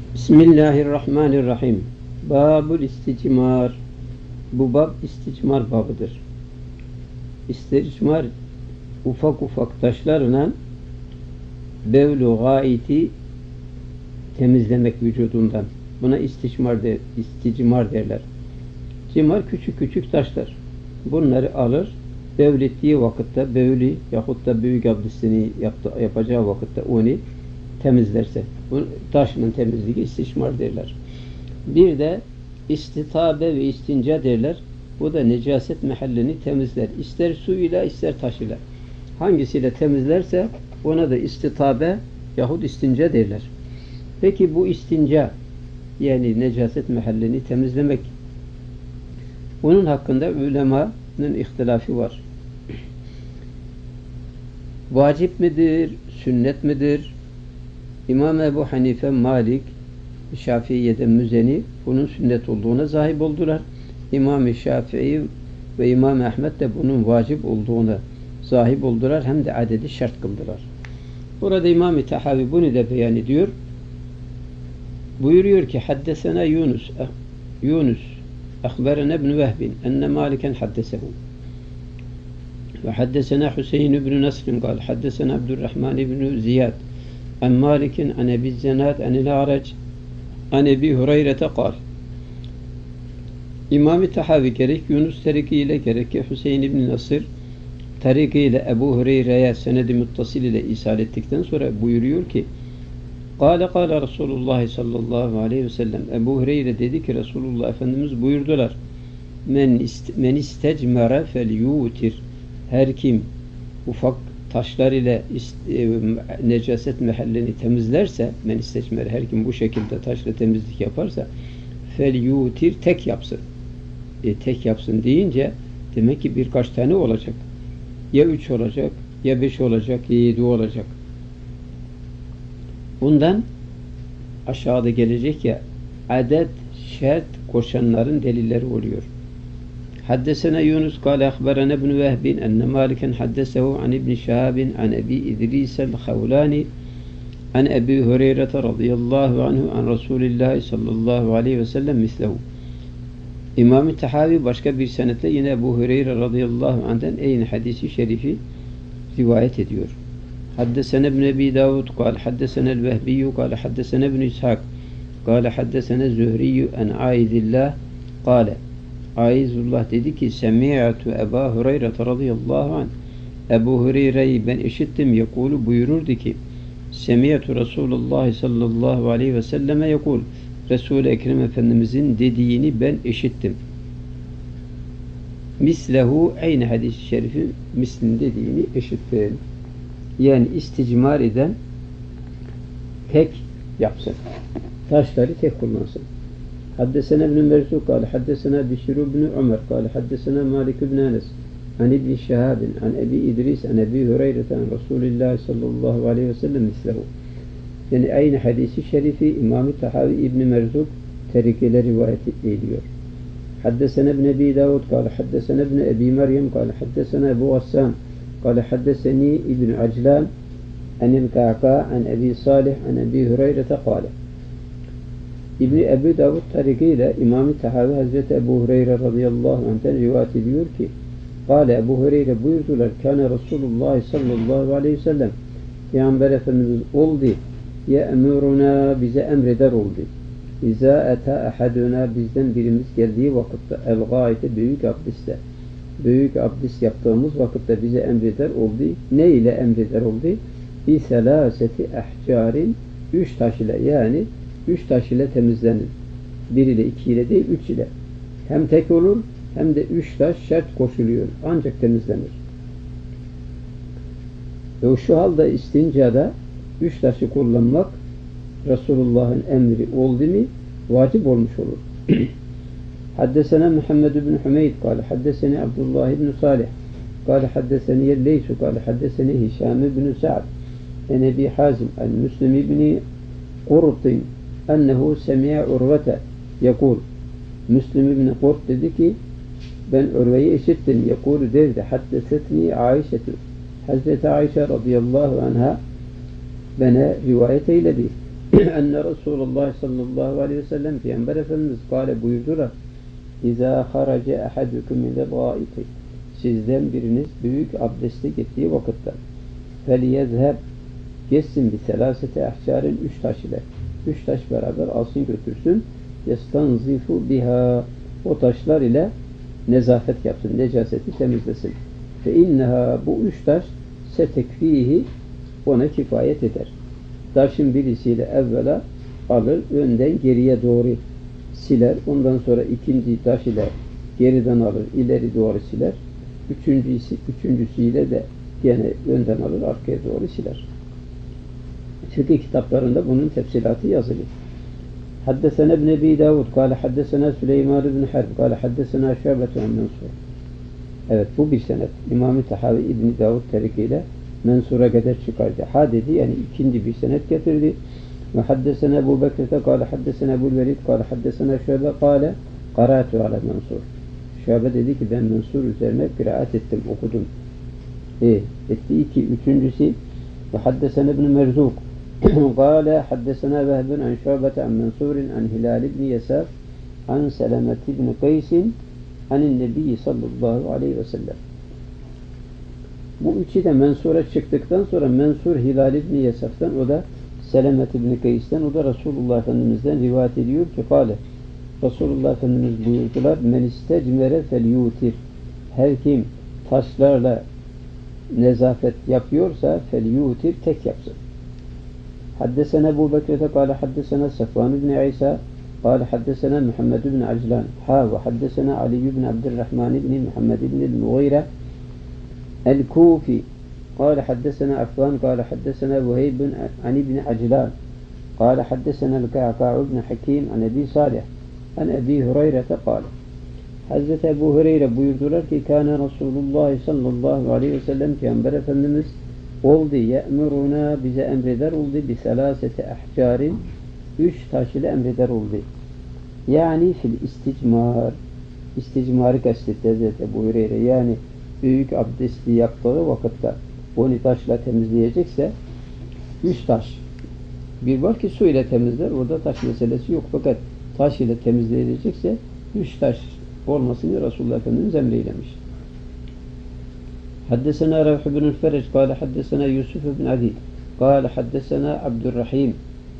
Bismillahirrahmanirrahim. Babul isticmar. Bu bab isticmar babıdır. İsticmar ufak ufak taşlarla bevlu gaiti temizlemek vücudundan. Buna isticmar derler. Cimar küçük küçük taşlar. Bunları alır, bevlettiği vakitte bevli yahut da büyük abdestini yapacağı vakitte onu temizlerse. Bu taşının temizliği isticmar derler. Bir de istitabe ve istinca derler. Bu da necaset mahallini temizler. İster suyla ister taşıyla. Hangisiyle temizlerse ona da istitabe yahut istinca derler. Peki bu istinca yani necaset mahallini temizlemek, bunun hakkında ulemanın ihtilafı var. Vacip midir, sünnet midir? İmam Ebu Hanife, Malik, Şafii'de Müzeni bunun sünnet olduğuna zahip oldular. İmam-ı Şafii ve İmam Ahmed de bunun vacip olduğuna zahip oldular. Hem de adedi şart kıldılar. Burada İmam-ı Tahavi bunu da beyan ediyor. Buyuruyor ki haddesena Yunus akhbarana ibn Vehbin enne Maliken haddesehu ve haddesena Hüseyin ibn Nasr'in kal haddesena Abdurrahman ibn Ziyad an Malik'in an Ebi Zenad anil A'rac an Ebi Hureyre'te kal. İmam-ı Tahavi gerek Yunus tarikiyle gerek ki Hüseyin ibn Nasr tarikiyle Ebu Hureyre'ye senedi muttasil ile isal ettikten sonra buyuruyor ki Kâle Resulullah sallallahu aleyhi ve sellem. Ebu Hureyre dedi ki Resulullah Efendimiz buyurdular. Men istecmere fel yutir. Her kim ufak taşlar ile necaset mahallini temizlerse, men istecmere, her kim bu şekilde taşla temizlik yaparsa fel yutir, tek yapsın. Tek yapsın deyince demek ki birkaç tane olacak. Ya 3 olacak, ya 5 olacak, ya 7 olacak. Bundan aşağıda gelecek ya adet, şart koşanların delilleri oluyor. Haddesena Yunus kâle ahberana ibn Vehbin enne Maliken haddesehu an ibn Şahabin an Ebi İdris el-Havlani an Ebi Hureyre radıyallahu anhu an Resulillah sallallahu aleyhi ve sellem mislehu. İmam-ı Tahavi başka bir senetle yine Ebu Hureyre radıyallahu anh'den aynı hadisi şerifi rivayet ediyor. حدثنا ابن أبي داود قال حدثنا الوهبي قال حدثنا ابن إسحاق قال حدثنا الزهري عن عائذ الله قال عائذ الله dedi ki semi'tu Ebu Hureyre radıyallahu anh Ebu Hureyre'yi ben işittim yekulu buyururdu ki semi'tu Resulullah sallallahu aleyhi ve selleme yekul Resul-i Ekrem Efendimizin dediğini ben işittim. Mislehu aynı hadis-i şerifin mislin dediğini işittim. Yani isticmar eden tek yapsın. Taşları tek kullansın. Haddesena ibn Merzuk kâle haddesena Bişir ibn Ömer kâle haddesena Malik ibn Enes an İbn Şehabin an Ebi İdris an Ebi Hureyre'ten Resulullah sallallahu aleyhi ve sellem mislehu. Yani aynı hadisi şerifi İmam-ı Tahavi İbn Merzuk terikeyle rivayet ediyor. Haddesena ibn Ebi Davud kâle haddesena ibn Ebi Meryem kâle haddesena Ebu Gassan قال حدثني ابن عجلان عن القعقاع عن أبي صالح عن أبي هريرة قال İbn Ebi Davud tarikiyle İmam-ı Tahavi Hazreti Ebu Hureyre radıyallahu anh'ten rivayet ediyor ki Kale Ebu Hureyre buyurdular Kâne Resulullah sallallahu aleyhi ve sellem Peygamber Efendimiz oldu ye'muruna bize emreder oldu İzâ etâ ahaduna bizden birimiz geldiği vakitte el-gâite büyük abdeste büyük abdest yaptığımız vakitte bize emreder oldu. Ne ile emreder oldu? Bi selâseti ahcarin 3 taş ile yani 3 taş ile temizlenir. 1 ile 2 ile değil 3 ile. Hem tek olur hem de 3 taş şart koşuluyor. Ancak temizlenir. Ve şu halde istincada 3 taşı kullanmak Resulullah'ın emri oldu mu vacip olmuş olur. حدثنا محمد بن حميد قال حدثني عبد الله بن صالح قال حدثني الليث قال حدثني هشام بن سعد عن أبي حازم عن مسلم بن قرط أنه سمع عروة يقول Müslim ibn Qurt dedi ki ben Urve'yi işittim. Yekulu derdi haddesetni Hazreti Ayşe radıyallahu anha bana rivayet eyledi. enne Resulullah sallallahu aleyhi ve sellem Peygamber Efendimiz kâle buyurdular. İzâ harace ahadukum ile gâiti. Sizden biriniz büyük abdeste gittiği vakitte feliyezheb geçsin bir selasete ahçarın 3 taş ile. 3 taş beraber alsın götürsün. Yestanzifu biha. O taşlar ile nezafet yapsın. Necaseti temizlesin. Fe inneha bu 3 taş setekfihi ona kifayet eder. Taşın birisiyle evvela alır, önden geriye doğru siler. Ondan sonra ikinci taş ile geriden alır, ileri doğru siler. Üçüncüsüyle de gene önden alır, arkaya doğru siler. Fıkıh kitaplarında bunun tefsilatı yazılı. Haddesena ibn Ebi Davud, kâle haddesena Süleyman ibn Harb, kâle haddesena Şabetu an Mensur. Evet, bu bir senet. İmam-ı Tahavi İbn Davud tarikiyle Mensur'a kadar çıkardı. Ha dedi, yani ikinci bir senet getirdi. Ve haddesena Ebu Bekir'te kâle haddesena Ebu'l Velid kâle haddesena Şabe kâle qara'tu ala Mensur. Şabe dedi ki ben Mensur üzerine kıraat ettim, okudum. Etti iki. Üçüncüsü ve haddesena ibn Merzuk kâle haddesena Vehbun an Şabe'te an Mensur'in an Hilal ibn Yesaf an Selamet ibn Kaysin anin Nebi sallallahu aleyhi ve sellem. Bu üçü de Mensur'a çıktıktan sonra Mensur Hilal ibn Yesaf'tan, o da Selamet ibn Kays'ten, o da Resulullah Efendimiz'den rivayet ediyor ki kâle Resulullah Efendimiz buyurdular men istecmere fel yutir. Her kim taşlarla nezafet yapıyorsa fel yutir, tek yapsın. Haddesena Ebu Bekir'te kâle haddesena Safvan ibn İsa kâle haddesena Muhammed ibn Aclan ve haddesena Ali ibn Abdurrahman ibn Muhammed ibn el-Mughire el-Kufi kâle haddesena Affan kâle haddesena Vuheyb an ibn Aclan kâle haddesena el-Ka'ka' ibn Hakim an Ebi Salih an Ebi Hureyre'te kâle. Hazreti Ebu Hureyre buyurdular ki kâne Resulullah sallallahu aleyhi ve sellem Peygamber Efendimiz oldu ye'muruna, bize emreder oldu bi selasete ahcarin, 3 taş ile emreder oldu. Yani fil isticmar, isticmarı kastetti Hazreti Ebu Hureyre, yani büyük abdesti yaptığı vakitte onu taşla temizleyecekse 3 taş. Bir var ki su ile temizler, orada taş meselesi yok, fakat taş ile temizleyecekse 3 taş olmasını Resulullah Efendimiz emreylemiş. Haddesena Ravh ibn Ferec kâle haddesena Yusuf ibn Adi kâle haddesena Abdurrahim.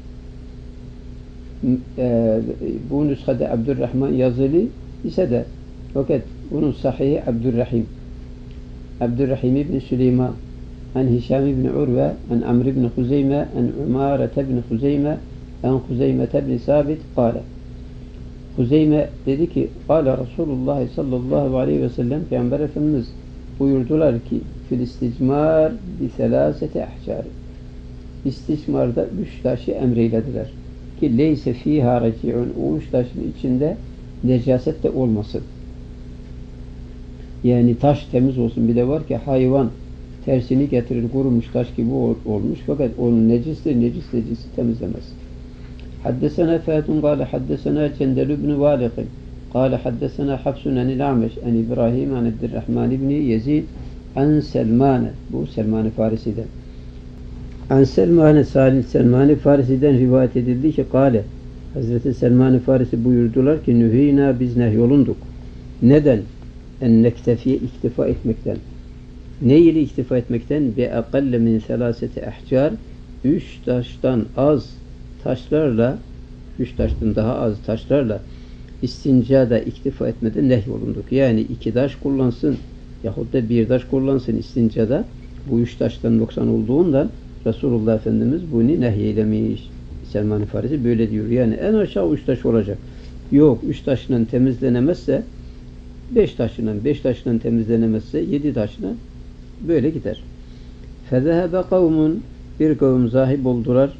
Bu nüshada Abdurrahman yazılı ise de fakat bunun sahihi Abdurrahim. Abdurrahim ibn Süleyman an Hişam ibn Urve an Amr ibn Huzeyme an Umare ibn Huzeyme an Huzeyme ibn Sabit kâle. Huzeyme dedi ki kâle Resulullah sallallahu aleyhi ve sellem Peygamber Efendimiz buyurdular ki fil isticmar bi selasete ahcar. İsticmarda 3 taşı emreylediler. Ki leyse fiha raci'un, o 3 taşın içinde necaset de olmasın. Yani taş temiz olsun. Bir de var ki hayvan tersini getirir, kurumuş taş gibi olmuş, fakat onun necistir, necisi temizlemez. Haddesena Fatun kâle haddesena Cendel ibn Vâliqin kâle haddesena Hafsun anil A'meş an İbrahim an Abdurrahman ibn Yezid an Selmane, bu Selman-ı Farisi'den. An Selman-ı Farisi'den rivayet edildi ki kâle Hazreti Selman-ı Farisi buyurdular ki nühînâ, biz nehyolunduk. Neden? En nektefiye, iktifa etmekten. Ne ile iktifa etmekten? Bi akalle min selaseti ahcar, 3 taştan az taşlarla, 3 taştan daha az taşlarla istincada iktifa etmeden nehyolunduk. Yani 2 taş kullansın yahut da 1 taş kullansın istincada, bu 3 taştan noksan olduğundan Resulullah Efendimiz bunu nehyeylemiş. Selman-ı Farisi böyle diyor. Yani en aşağı 3 taş olacak. Yok, 3 taşla temizlenemezse 5 taşla, 5 taşla temizlenemezse 7 taşla böyle gider. Fezehebe kavmun, bir kavim zahib oldular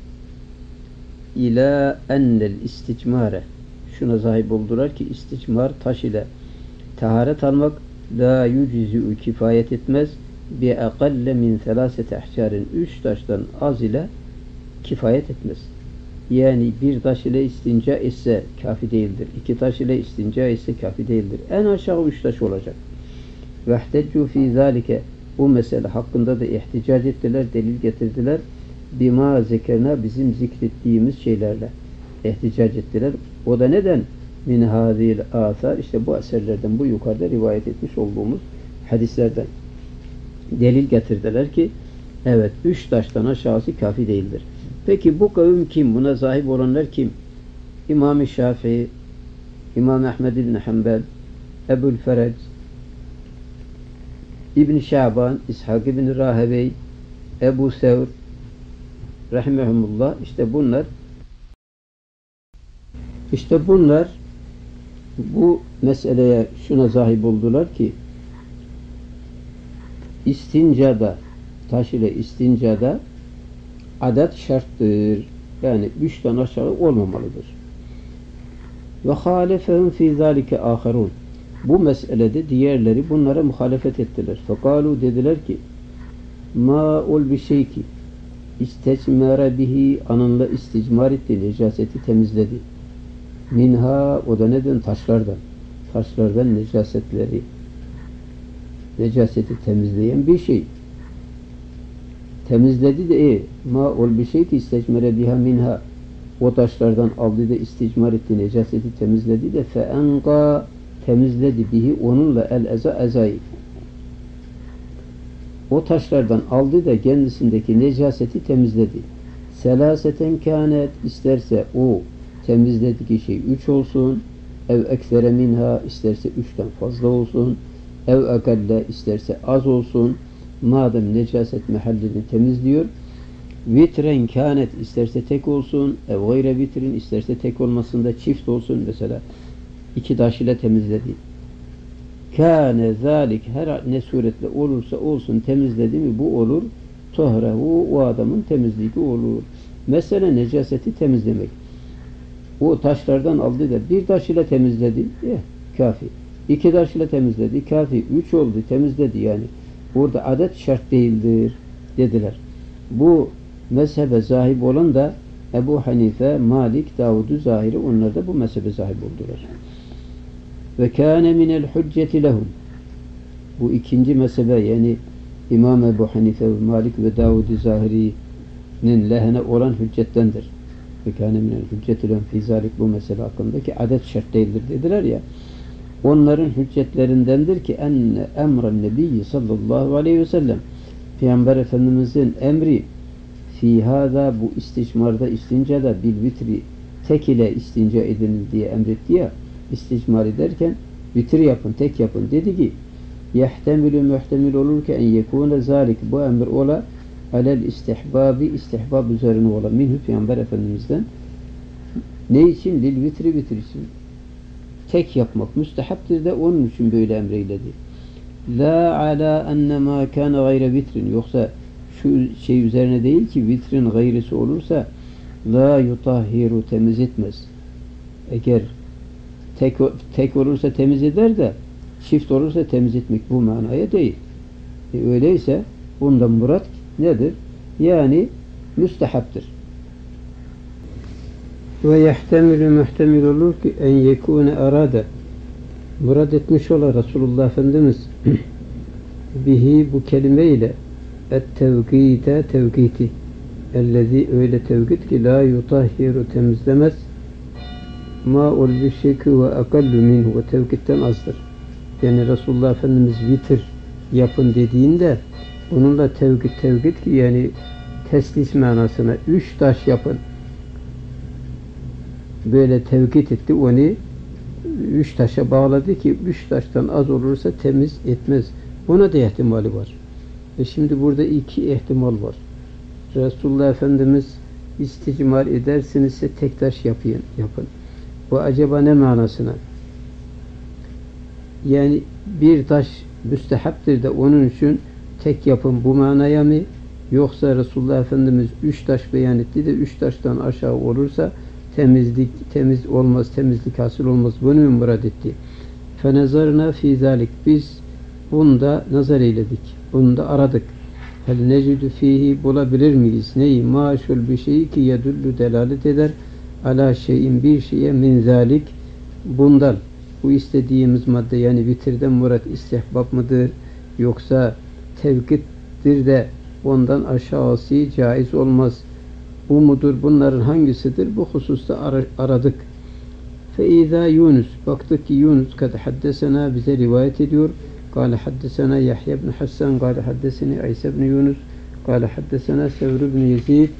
ila ennel isticmare, şuna zahib oldular ki isticmar, taş ile taharet almak la yucizu, kifayet etmez bi akalle min selasete ahcarin, 3 taştan az ile kifayet etmez. Yani 1 taş ile istinca etse kafi değildir. 2 taş ile istinca etse kafi değildir. En aşağı 3 taş olacak. Vehteccu fi zalike, bu mesele hakkında da ihticac ettiler, delil getirdiler. bima zekerna bizim zikrettiğimiz şeylerle ihticac ettiler. O da neden? Min hadil athar işte bu eserlerden bu yukarıda rivayet etmiş olduğumuz hadislerden delil getirdiler ki evet 3 taştan aşağısı kafi değildir. Peki bu kavim kim? Buna sahip olanlar kim? İmam-ı Şafii, İmam Ahmed İbn Hanbel, Ebu'l Ferec, İbn Şaban, İshak İbn Rahevey, Ebu Sevr rahimehumullah işte bunlar bu meseleye şuna sahip oldular ki istincada taş ile istincada adet şarttır. Yani 3'ten aşağı olmamalıdır. Ve halefehum fî zâlike âherûn. Bu meselede diğerleri bunlara muhalefet ettiler. Fekalu dediler ki ma ol bir şey ki istecmere bihi anınla isticmar etti, necaseti temizledi. Minha o da neden? Taşlardan necaseti temizleyen bir şey. Temizledi de ma ol bir şey ki istecmere biha minha o taşlardan aldı da isticmar etti, necaseti temizledi de feenqa temizledi bihi onunla el ezayı. O taşlardan aldı da kendisindeki necaseti temizledi. Selaseten kânet isterse o temizlediği şey 3 olsun, ev eksere minha isterse 3'ten fazla olsun, ev ekalle isterse az olsun, madem necaset mahallini temizliyor, vitren kânet isterse tek olsun, ev gayre vitrin isterse tek olmasında çift olsun, mesela 2 taş ile temizledi. Kâne zâlik her ne suretle olursa olsun temizledi mi bu olur. Tohrehu o adamın temizliği olur. Mesela necaseti temizlemek. O taşlardan aldı da 1 taş ile temizledi. Kafi. 2 taş ile temizledi. Kafi. 3 oldu. Temizledi yani. Burada adet şart değildir dediler. Bu mezhebe sahip olan da Ebu Hanife, Malik, Davud-u Zahiri onlar da bu mezhebe sahip oldular. Ve kâne minel hücceti lehum. Bu ikinci mezhebe yani İmam Ebu Hanife, Malik ve Davud-u Zahiri'nin lehine olan hüccettendir. Ve kâne minel hücceti lehum fî zâlik bu mesele hakkındaki adet şart değildir dediler ya. Onların hüccetlerindendir ki enne emren nebiyyi sallallahu aleyhi ve sellem Peygamber Efendimizin emri fî hâzâ bu isticmarda istincada bil vitri tek ile istinca ediniz diye emretti ya isticmar ederken vitir yapın, tek yapın dedi ki yehtemilü muhtemil olur ki en yekûne zâlik bu emir ola alel istihbabi istihbab üzerine ola minhü Peygamber Efendimiz'den ne için? Lil vitri vitir için. Tek yapmak müstehaptir de onun için böyle emreyledi. La ala enne ma kana gayre vitrin yoksa şu şey üzerine değil ki vitrin gayrisi olursa la yutahhiru temiz etmez. Eğer tek olursa temiz eder de çift olursa temiz etmek bu manaya değil. Öyleyse bundan murat nedir? Yani müstehaptır. Ve yehtemilü muhtemil olur ki en yekûne arada murad etmiş ola Resulullah Efendimiz bihi bu kelimeyle et-tevgîte tevgîti ellezî öyle tevgît ki la yutahhiru temizlemez ma ol bir şekü ve akallu minhu ve tevgitten azdır. Yani Resulullah Efendimiz vitir yapın dediğinde bununla tevgit ki yani teslis manasına 3 taş yapın. Böyle tevkit etti onu 3 taşa bağladı ki 3 taştan az olursa temiz etmez. Buna da ihtimali var. Şimdi burada 2 ihtimal var. Resulullah Efendimiz isticmar edersinizse tek taş yapın. Bu acaba ne manasına? Yani bir taş müstehaptir de onun için tek yapın bu manaya mı? Yoksa Resulullah Efendimiz 3 taş beyan etti de 3 taştan aşağı olursa temiz olmaz, temizlik hasıl olmaz. Bunu mu murad etti? Fenezarna fî zâlik. Biz bunda nazar eyledik. Bunda aradık. Hel necidü fîhî bulabilir miyiz? Neyi? Maşul bir şeyi ki yedüllü delalet eder. Ala şeyin bir şeye min zâlik. Bundan. Bu istediğimiz madde yani vitirden murat istihbab mıdır? Yoksa tevkittir de ondan aşağısı caiz olmaz. Bu mudur? Bunların hangisidir? Bu hususta aradık. فَاِذَا Yunus. Baktık ki Yunus kad haddesena bize rivayet ediyor. قال حدثنا يحيى بن حسان قال حدثني عيسى بن يونس قال حدثنا ثور بن يزيد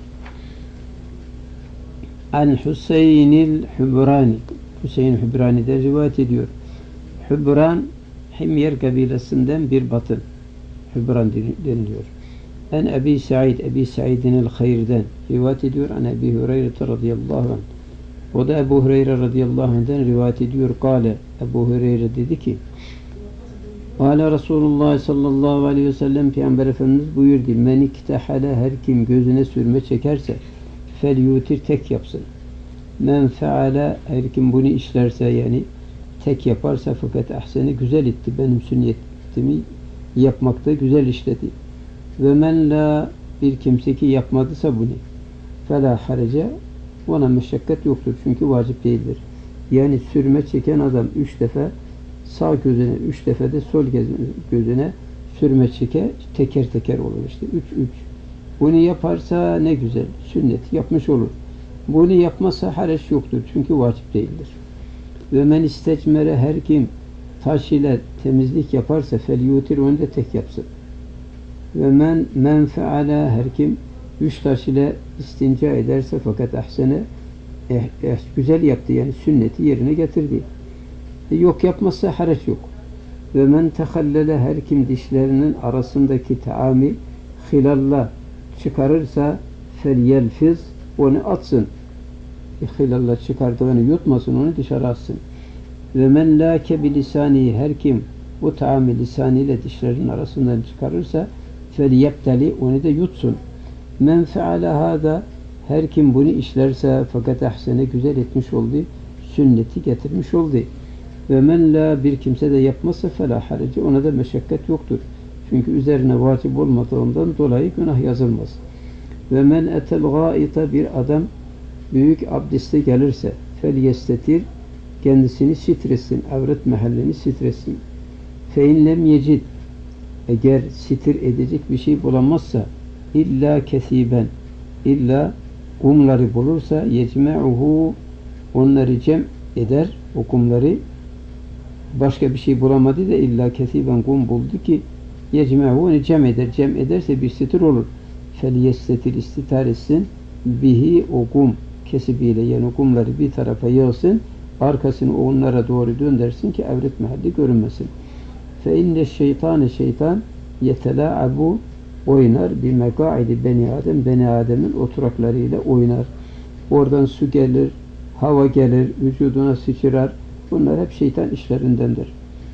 عن Hüseyin el-Hubrani. Hüseyin Hubrani'den rivayet ediyor. Hubran Himyer kabilesinden bir batı. Hubran deniliyor. En Ebi Said, Ebi Said'in el-Hayr'den rivayet ediyor. An Ebi Hureyre radıyallahu anh. O da Ebu Hureyre radıyallahu anh'den rivayet ediyor. Kale, Ebu Hureyre dedi ki Kale Resulullah sallallahu aleyhi ve sellem Peygamber Efendimiz buyurdu. Men iktehale her kim gözüne sürme çekerse fel yutir tek yapsın. Men feale her kim bunu işlerse yani tek yaparsa fakat ahseni güzel etti. Benim sünnetimi yapmakta güzel işledi. Ve men la bir kimse ki yapmadıysa bunu fela harece ona meşakkat yoktur. Çünkü vacip değildir. Yani sürme çeken adam 3 defa sağ gözüne 3 defa de sol gözüne sürme çeke teker teker olur işte. 3. Bunu yaparsa ne güzel. Sünnet yapmış olur. Bunu yapmazsa hareç yoktur. Çünkü vacip değildir. Ve men istecmere her kim taş ile temizlik yaparsa fel yutir onu da tek yapsın. Ve men feala her kim 3 taş ile istinca ederse fakat ahsene güzel yaptı yani sünneti yerine getirdi. Yok yapmazsa hareç yok. Ve men tehallele her kim dişlerinin arasındaki taami hilalla çıkarırsa fel yelfiz onu atsın. Hilalla çıkardığını yutmasın onu dışarı atsın. Ve men lâke bilisâni her kim bu taami lisanıyla dişlerinin arasından çıkarırsa fel yepteli onu da yutsun. Men feale hâda her kim bunu işlerse fakat ahsene güzel etmiş oldu. Sünneti getirmiş oldu. Ve men la bir kimse de yapmazsa fela harece ona da meşakkat yoktur. Çünkü üzerine vacip olmadığından dolayı günah yazılmaz. Ve men etel gâita bir adam büyük abdeste gelirse fel yestetir kendisini sitresin, avret mahallini sitresin. Fe in lem yecid eğer sitir edecek bir şey bulamazsa illa kesiben illa kumları bulursa yecme'uhu onları cem eder o kumları başka bir şey bulamadı da illa kesiben kum buldu ki yecme'uhu onu cem eder. Cem ederse bir sitir olur. Fel yestetir istitar etsin bihi o kum kesibiyle yani o kumları bir tarafa yığsın arkasını onlara doğru döndürsün ki avret mahalli görünmesin. Fe inne şeytan yetelâ'abu oynar bir mekâidi beni Adem'in oturaklarıyla oynar. Oradan su gelir, hava gelir, vücuduna sıçrar. Bunlar hep şeytan işlerindendir.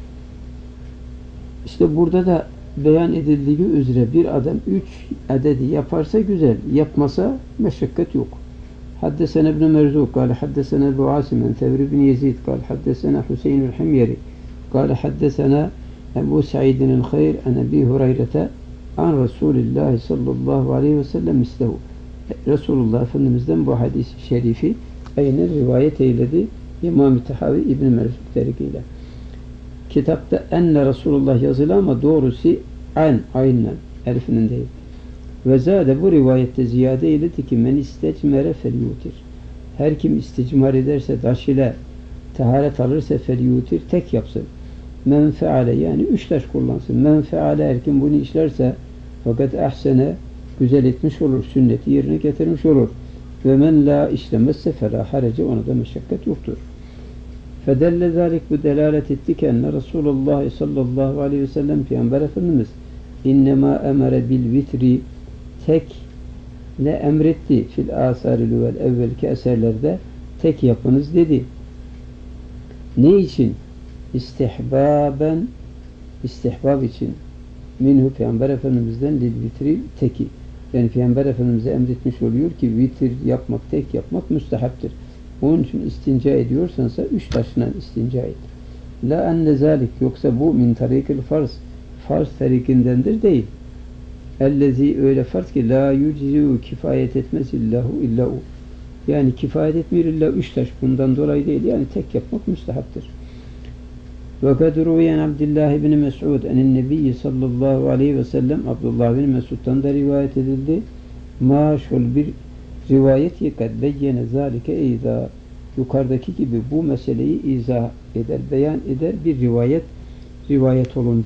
İşte burada da beyan edildiği üzere bir adam 3 adedi yaparsa güzel, yapmasa meşakkat yok. Haddesena ibn Merzuk, kâle haddesena Ebu Asimen, Tevri ibn Yezid, kâle haddesena Hüseyin el-Himyeri, kâle haddesena Ebu Sa'idin el-Hayr, an Ebi Hureyre'te, an Resulullah sallallahu aleyhi ve sellem mislehu. Resulullah Efendimiz'den bu hadis-i şerifi aynen rivayet eyledi İmam-ı Tahavi İbn-i Merzuk terikiyle. Kitapta enne Resulullah yazılı ama doğrusu aynen elifinin değil. Ve zade bu rivayette ziyade eyledi ki men istecmere fel yutir. Her kim isticmar ederse taş ile taharet alırsa fel yutir tek yapsın. Men feale yani 3 taş kullansın. Men feale her kim bunu işlerse fakat ahsene güzel etmiş olur. Sünneti yerine getirmiş olur. Ve men la işlemezse fela harece ona da meşakkat yoktur. Fedelle zalik bu delalet etti ki enne Resulullah sallallahu aleyhi ve sellem Peygamber Efendimiz innema emere bil vitri tek ne emretti fil asaril vel evvelki eserlerde tek yapınız dedi. Ne için? İstihbab için minhu Peygamber Efendimiz'den lil vitri teki. Yani Peygamber Efendimiz'e emretmiş oluyor ki vitir yapmak, tek yapmak müstehaptır. Onun için istinca ediyorsansa 3 taşla istinca et. La enne zalik yoksa bu min tarikil farz tarikindendir değil. Ellezi öyle farz ki la yucizu kifayet etmez illahu. Yani kifayet etmiyor illa 3 taş bundan dolayı değil. Yani tek yapmak müstehaptır. Ve kad ruviyen Abdullah bin Mes'ud enin Nebi sallallahu aleyhi ve sellem, Abdullah bin Mesud'dan da rivayet edildi. Maşhur bir rivayet ki kad beyyene zalike izah, yukarıdaki gibi bu meseleyi izah eder, beyan eder bir rivayet olundu.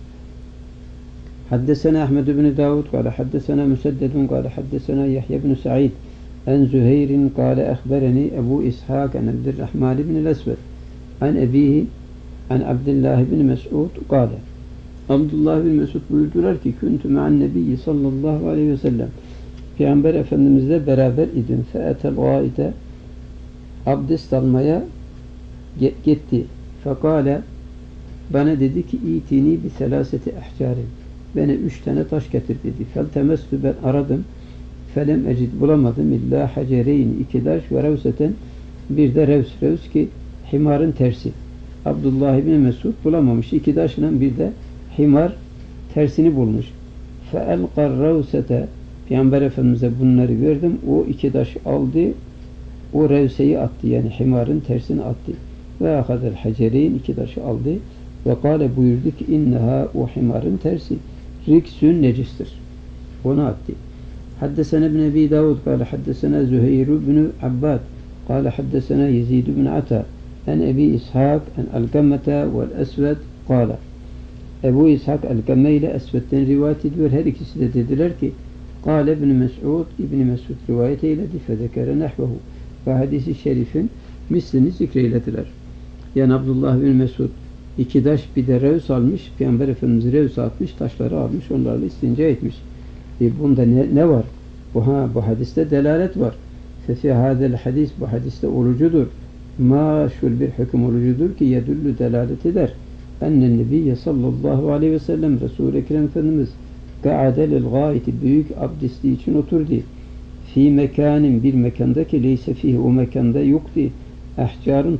Haddesena Ahmed bin Davud kâle haddesena Müseddedun kâle haddesena Yahya bin Sa'id en Züheyrin kâle ehbereni Ebu İshak en Abdurrahman bin el-Esved en ebihi en Abdullah bin Mes'ud kâle. Abdullah bin Mesud buyurdular ki küntü me'an nebiyyi sallallahu aleyhi ve sellem, Peygamber Efendimizle beraber idim. Fe'etel gâide, abdest almaya gitti. Fekâle, bana dedi ki itini bi selaseti ahcarin, bana 3 tane taş getir dedi. Feltemestü, ben aradım. Felem ecid, bulamadım. İlla hacereyn, 2 taş ve revseten, bir de revs ki himarın tersi. Abdullah bin Mesud bulamamış. 2 taşla bir de himar tersini bulmuş. Fe'elqar revsete, Peygamber Efendimiz'e bunları verdim. O 2 taşı aldı. O revseyi attı. Yani himarın tersini attı. Ve akadel hacereyn, 2 taşı aldı. Ve kâle, buyurdu ki inneha, o himarın tersi riksün, necistir. Onu attı. Haddesena ibn Ebi Davud kâle haddesena Züheyr bin Abbad kâle haddesena Yezid bin Ata en Ebi İshak en Alkamete vel Esved kâle. Ebu İshak Alkame ile Esved'den rivayet ediyor. Her ikisi de dediler ki kâle ibn Mes'ud, İbn Mesud rivayet eyledi. Fedekere nehvehu, ve hadisi şerifin mislini zikreylediler. Yani Abdullah bin Mesud 2 taş bir de revs almış. Peygamber Efendimiz revs atmış, taşları almış, onlarla istinca etmiş. Bunda ne var? Bu hadiste delalet var. Fefi hadel hadis, bu hadiste olucudur. Maşhur bir hüküm olucudur ki yedüllü, delalet eder. Ennen Nebiyye sallallahu aleyhi ve sellem, Resul-i Ekrem Efendimiz ka'ade lil gâiti, büyük abdesti için oturdu. Fi mekanin, bir mekanda ki leyse fihi, o mekanda yoktu. Ahcarun,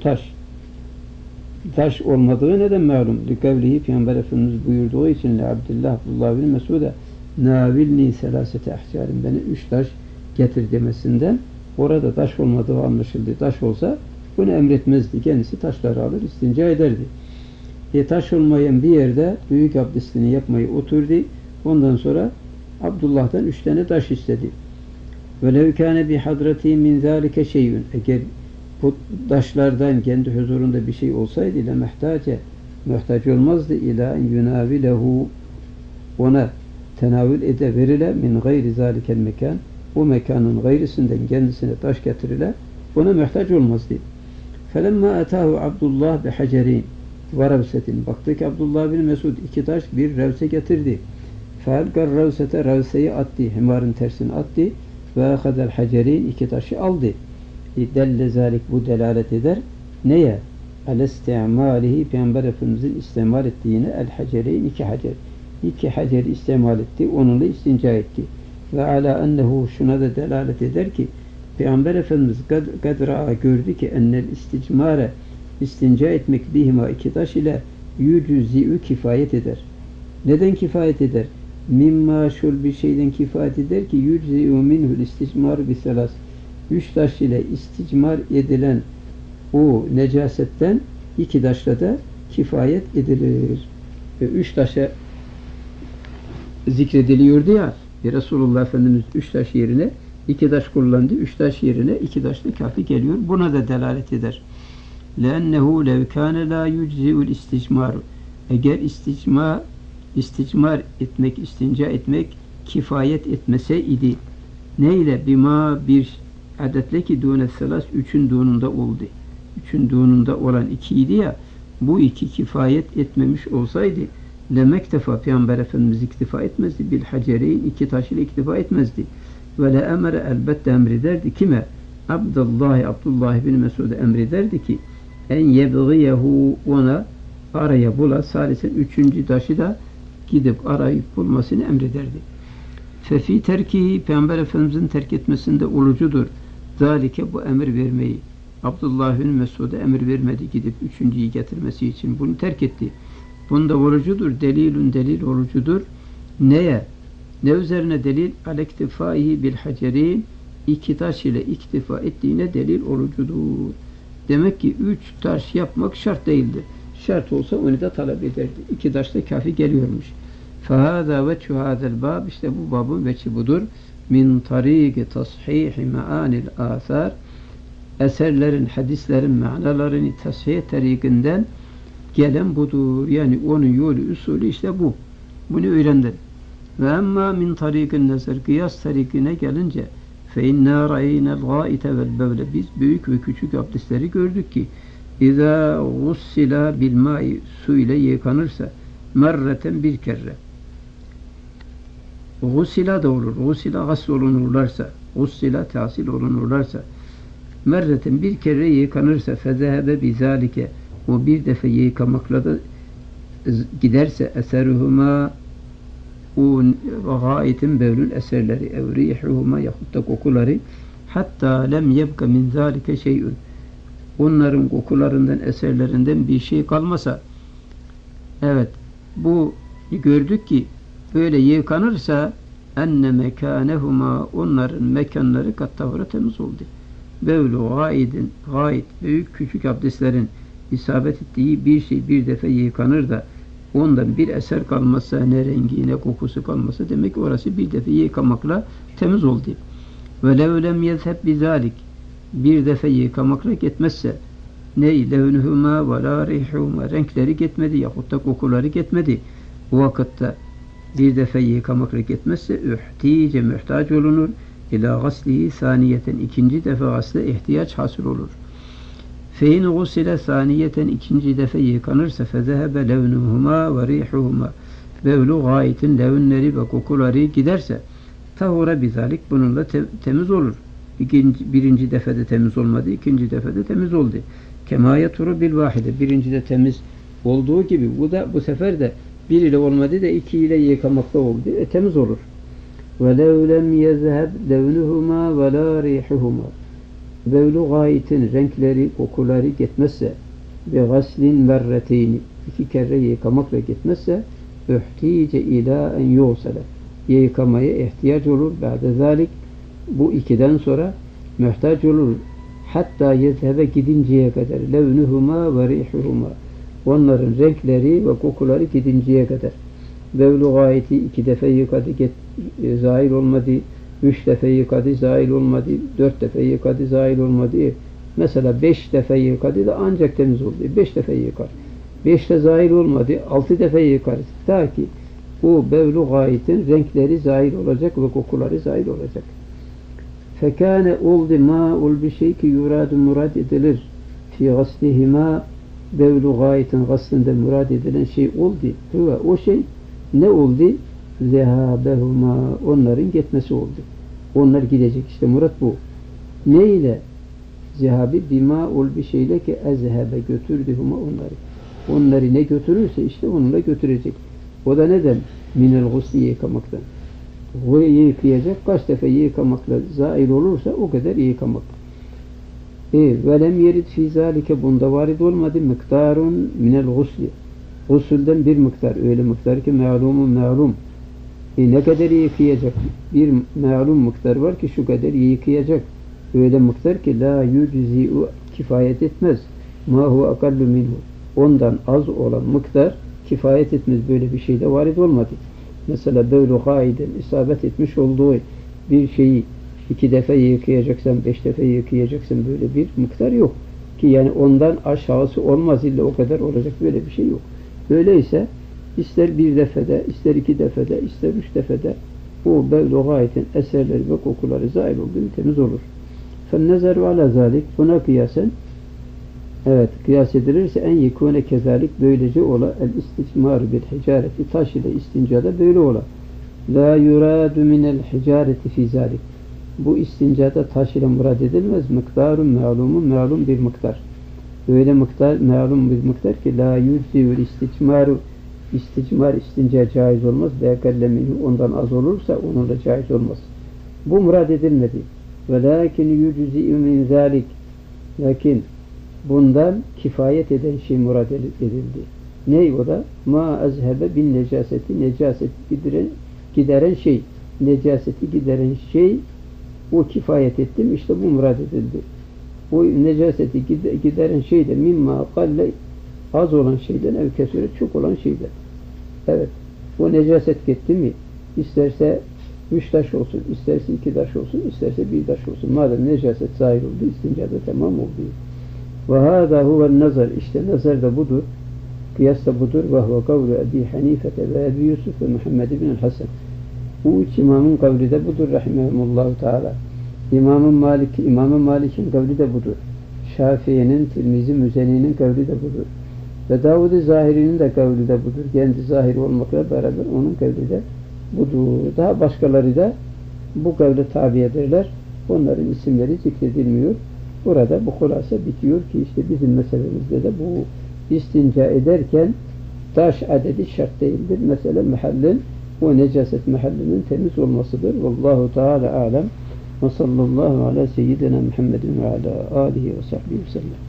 taş olmadığı neden malum? Likavlihi, Peygamber Efendimiz buyurduğu için Abdullah bin Mesud'a navilni selasete ahcarin, beni 3 taş getir demesinden orada taş olmadığı anlaşıldı. Taş olsa bunu emretmezdi. Kendisi taşları alır, istinca ederdi. Taş olmayan bir yerde büyük abdestini yapmayı oturdu. Ondan sonra Abdullah'tan 3 tane taş istedi. Ve lev kâne bi hadrati min zâlike şeyün, eğer bu taşlardan kendi huzurunda bir şey olsaydı ile muhtaç olmazdı ila en yunavilehu, ona tenavül verile min gayri zâlikel mekan, o mekanın gayrisinden kendisine taş getirile, ona muhtaç olmazdı. Felemma atahu Abdullah bi hacerin ve revsetin, baktı ki Abdullah bin Mesud 2 taş bir revse getirdi. Feelgar revsete, revseyi attı, himarın tersini attı ve akadel hacerin, 2 taşı aldı. Delle zalik, bu delalet eder. Neye? El-istimalihi, Peygamber Efendimiz'in istimal ettiğine, el-hacereyn, 2 hacer. 2 hacer istimal etti, onunla istinca etti. Ve ala ennehu, şuna da delalet eder ki Peygamber Efendimiz kadra gördü ki ennel isticmare, istinca etmek bihima, 2 taş ile yücüzî'ü, kifayet eder. Neden kifayet eder? Mimma, şul bir şeyden kifayet eder ki yücüzî'ü minhul isticmaru biselas, 3 taş ile isticmar edilen o necasetten 2 taşla da kifayet edilir. 3 taşa zikrediliyordu ya, Resulullah Efendimiz 3 taş yerine 2 taş kullandı, 3 taş yerine 2 taş da kafi geliyor. Buna da delalet eder. لَاَنَّهُ لَوْ كَانَ لَا يُجْزِئُ الْاِسْتِجْمَارُ, eğer isticmar etmek, istinca etmek kifayet etmese idi. Neyle? Bima, bir adetle ki dûne selas, 3'ün dûnunda oldu. 3'ün dûnunda olan 2 idi ya, bu 2 kifayet etmemiş olsaydı lemektefa, Peygamber Efendimiz iktifa etmezdi. Bil hacereyn, 2 taş ile iktifa etmezdi. Ve le emre, elbette emrederdi. Kime? Abdullah bin Mesud'a emrederdi ki en yebgiyehu, ona araya bula, salisen 3. taşı da gidip arayıp bulmasını emrederdi. Fefi terkihi, Peygamber Efendimiz'in terk etmesinde olucudur. Zalike, bu emir vermeyi. Abdullah bin Mesud'a emir vermedi gidip 3.'yi getirmesi için, bunu terk etti. Bunda olucudur. Delilun, delil olucudur. Neye? Ne üzerine delil? Alektifaihi bil hacerin, 2 taş ile iktifa ettiğine delil olucudur. Demek ki 3 taş yapmak şart değildir. Şart olsa onu da talep ederdi. İki taşla kafi geliyormuş. فَهَذَا وَجْهُ هَذَا الْبَابِ İşte bu babın veçhi budur. مِنْ طَر۪يقِ تَصْحِيحِ مَعَانِ الْآثَارِ Eserlerin, hadislerin manalarını tasfiye tarikinden gelen budur. Yani onun yolu, usulü işte bu. Bunu öğrendim. Ve emma min tarikin nezer, kıyas tarikine gelince فَاِنَّا رَيْنَا الْغَائِتَ وَالْبَوْلَ Biz büyük ve küçük abdestleri gördük ki اِذَا غُسِّلَا بِالْمَاءِ Su ile yıkanırsa merreten bir kere. Gusila da olur. Gusila gasl olunurlarsa, gusila tahsil olunurlarsa, merreten bir kere yıkanırsa, fezehebe bizalike, o bir defa yıkamakla da giderse, eseruhuma, o gaitin bevlün eserleri, evrihuhuma yahut da kokuları, hatta lem yebka min zalike şey'ün. Onların kokularından, eserlerinden bir şey kalmasa, evet, bu gördük ki, böyle yıkanırsa enne mekânehuma onların mekanları kattavra temiz oldu. Böyle gayet büyük küçük abdestlerin isabet ettiği bir şey bir defa yıkanır da ondan bir eser kalmazsa, ne rengi ne kokusu kalmazsa demek ki orası bir defa yıkamakla temiz oldu. Ve levlem yezheb bizalik bir defa yıkamakla gitmezse ne levnuhuma ve la rihuhuma renkleri gitmedi yahut da kokuları gitmedi. Bu vakitte bir defa yıkamakla gitmezse ühtice mühtaç olunur. İlâ gaslihi saniyeten ikinci defa gasle ihtiyaç hasıl olur. Fein gusile saniyeten ikinci defa yıkanırsa fezehebe levnuhuma ve rihuhuma bevlu gayetin levnleri ve kokuları giderse tahura bizalik bununla temiz olur. Birinci defede temiz olmadı, ikinci defede temiz oldu. Kema yaturu bil vahide birinci de temiz olduğu gibi bu sefer de bir ile olmadı da iki ile yıkamakta oldu. Temiz olur. وَلَوْ لَمْ يَذْهَبْ لَوْنُهُمَا وَلَا رِيحُهُمَا Bevlu gayetin renkleri, kokuları gitmezse ve gaslin merreteyni iki kere yıkamakla gitmezse ühtice ila en yusale yıkamaya ihtiyaç olur. Ba'de zalik bu ikiden sonra muhtaç olur. Hatta yezhebe gidinceye kadar levnuhuma ve rihuhuma onların renkleri ve kokuları gidinceye kadar. Bevlu gayeti iki defa yıkadı, zahil olmadı. Üç defa yıkadı, zahil olmadı. Dört defa yıkadı, zahil olmadı. Mesela 5 defa yıkadı da ancak temiz oldu. 5 defa yıkar. 5'te zahil olmadı. 6 defa yıkar. Ta ki bu bevlu gayetin renkleri zahil olacak ve kokuları zahil olacak. Fekâne oldu ma'ul bir şey ki yuradu murad edilir. Fi gaslihima bevlu gayetin gaslinde murad edilen şey oldu. O şey ne oldu? Zehabehuma onların gitmesi oldu. Onlar gidecek. İşte murat bu. Ne ile? Zehabi bima ol bir şeyle ki ezhebe götürdühuma onları. Onları ne götürürse işte onunla götürecek. O da neden? Minel gusli yıkamaktan. O yıkayacak. Kaç defa yıkamakla zail olursa o kadar yıkamak. Velem yerid fi zalike bunda varid olmadı. Miktarun minel gusli. Gusülden bir miktar. Öyle miktar ki ma'lum. Ne kadar yıkayacak? Bir ma'lum miktar var ki şu kadar yıkayacak. Öyle miktar ki la yüczi'u kifayet etmez. Ma huve akallu minhu. Ondan az olan miktar kifayet etmez. Böyle bir şeyde varid olmadı. Mesela böyle gaiden isabet etmiş olduğu bir şeyi 2 defa yıkayacaksan, 5 defa yıkayacaksan böyle bir miktar yok. Ki yani ondan aşağısı olmaz illa o kadar olacak böyle bir şey yok. Öyleyse ister bir defede, ister 2 defede, ister 3 defede o bevlu gayetin eserleri ve kokuları zahil olduğu temiz olur. فَالنَّزَرُ عَلَى ذَٰلِكَ Buna kıyasen kıyas edilirse en yekûne kezalik böylece ola el-isticmar bil-hicareti taş ile istincada böyle ola. La yuradu minel hicareti fi zalik. Bu istincada taş ile murad edilmez. Miktarun ma'lumun bir miktar. Öyle miktar, ma'lum bir miktar ki la yüzü'l isticmar istinca caiz olmaz. Be'kalle minhu ondan az olursa onun da caiz olmaz. Bu murad edilmedi. Velakin yüczi'ü min zalik. Lakin bundan kifayet eden şey murad edildi. Ney o da? Ma ezhebe bin necaseti. Necaseti gideren şey. Necaseti gideren şey o kifayet ettim. İşte bu murad edildi. Bu necaseti gideren şey de mimma kalle az olan şeyden ev kesure çok olan şeyden. Evet. O necaset gitti mi? İsterse 3 taş olsun, isterse 2 taş olsun, isterse 1 taş olsun. Madem necaset zahir oldu, istincada tamam oldu. Ve hâzâ huven nazar. İşte nazar da budur. Kıyas da budur. Ve huve kavlu Ebi Hanifete ve Ebi Yusuf ve Muhammed bin Hasan. Bu üç imamın kavli de budur rahimehumullahu teala. İmam-ı Malik'in kavli de budur. Şafii'nin, Tirmizi, Müzeni'nin kavli de budur. Ve Davud-i Zahiri'nin de kavli de budur. Kendi zahiri olmakla beraber onun kavli de budur. Daha başkaları da bu kavle tabi ederler. Onların isimleri zikredilmiyor. Burada bu hulasa bitiyor ki işte bizim meselemizde de bu istinca ederken taş adedi şart değildir. Mesela mahallin o necaset mahallinin temiz olmasıdır. Vallahu Teala alem ve sallallahu ala seyyidina Muhammedin ve ala alihi ve sahbihi ve sellem.